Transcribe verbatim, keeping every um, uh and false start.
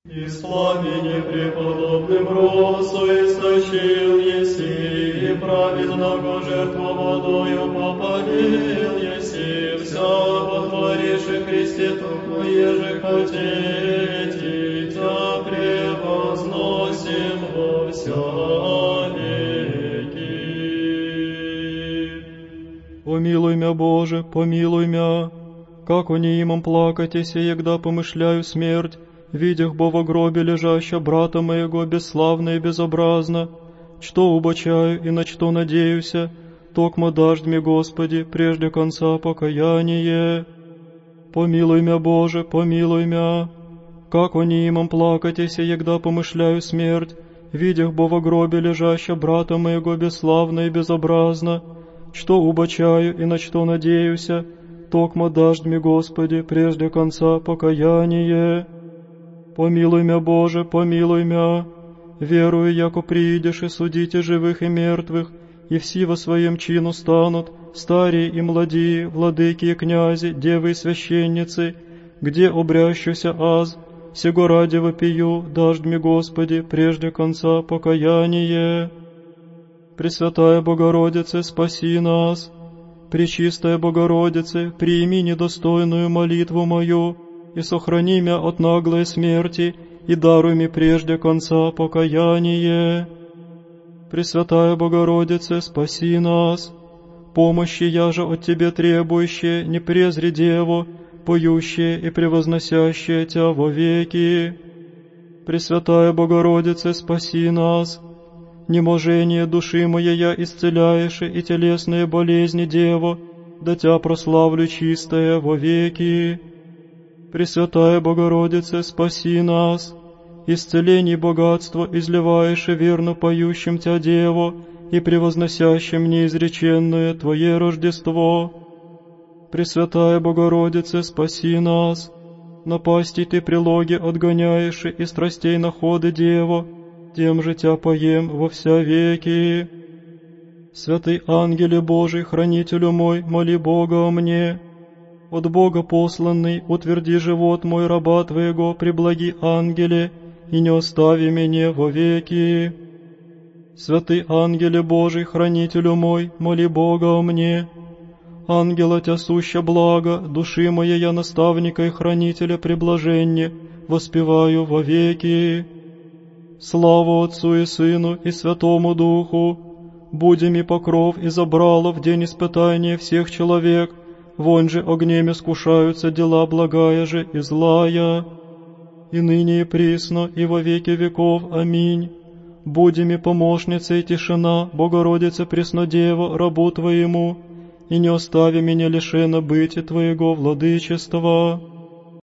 И с пламени преподобным росу истощил еси, и праведного жертву водою попалил еси, вся потвориши Христе Туху, еже хотите, Тя превозносим во вся веки. Помилуй мя, Боже, помилуй мя, как они имам плакатися, егда помышляю смерть, видях бо во гробе лежаща брата моего бесславно и безобразно, что убачаю и на что надеюся, токмо дашь мне, Господи, прежде конца покаяние. Помилуй мя, Боже, помилуй мя, как они имам плакатися, егда помышляю смерть, видях бо во гробе лежаща брата моего бесславно и безобразно, что убачаю и на что надеюся, токмо дашь мне, Господи, прежде конца покаяние. Помилуй мя, Боже, помилуй мя, верую, яко приидешь и судите живых и мертвых, и все во своем чину станут, старые и младие, владыки и князи, девы и священницы, где обрящуся аз, сего ради вопию, дашь мне, Господи, прежде конца покаяние. Пресвятая Богородице, спаси нас. Пречистая Богородице, прими недостойную молитву мою, и сохрани мя от наглой смерти, и даруй мне прежде конца покаяние. Пресвятая Богородице, спаси нас. Помощи я же от Тебе требующие, не презри Деву, поющие и превозносящие Тя во веки. Пресвятая Богородице, спаси нас. Неможение души моей я исцеляешь, и телесные болезни Деву, да Тя прославлю чистая во веки. Пресвятая Богородице, спаси нас. Исцелений богатство изливаешь и верно поющим Тя Деву, и превозносящим неизреченное Твое Рождество. Пресвятая Богородице, спаси нас. Напасти Ты прилоги отгоняешь, и страстей находы Деву, тем же Тя поем во вся веки. Святый ангеле Божий, хранителю мой, моли Бога о мне. От Бога посланный, утверди живот мой раба Твоего, преблаги ангеле, и не остави меня во веки. Святый ангеле Божий, хранителю мой, моли Бога о мне. Ангела Тя суща благо, души моей я наставника и хранителя преблаженье, воспеваю во веки. Слава Отцу и Сыну и Святому Духу, буди ми покров и забрало в день испытания всех человек, вон же огнем искушаются дела благая же и злая, и ныне и присно, и во веки веков. Аминь. Буди ми помощница и тишина, Богородица Преснодева, рабу Твоему, и не остави меня лишено быти Твоего владычества.